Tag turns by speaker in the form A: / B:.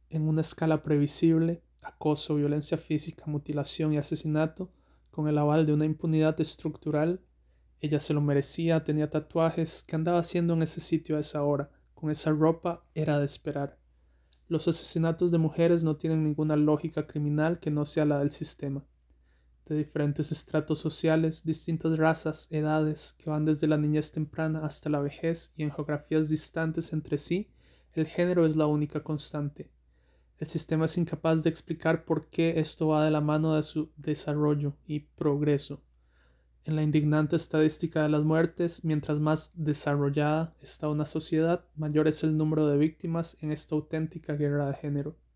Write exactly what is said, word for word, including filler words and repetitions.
A: en una escala previsible, acoso, violencia física, mutilación y asesinato, con el aval de una impunidad estructural. Ella se lo merecía, tenía tatuajes. ¿Qué andaba haciendo en ese sitio a esa hora? Con esa ropa era de esperar. Los asesinatos de mujeres no tienen ninguna lógica criminal que no sea la del sistema. De diferentes estratos sociales, distintas razas, edades, que van desde la niñez temprana hasta la vejez y en geografías distantes entre sí, el género es la única constante. El sistema es incapaz de explicar por qué esto va de la mano de su desarrollo y progreso. En la indignante estadística de las muertes, mientras más desarrollada está una sociedad, mayor es el número de víctimas en esta auténtica guerra de género.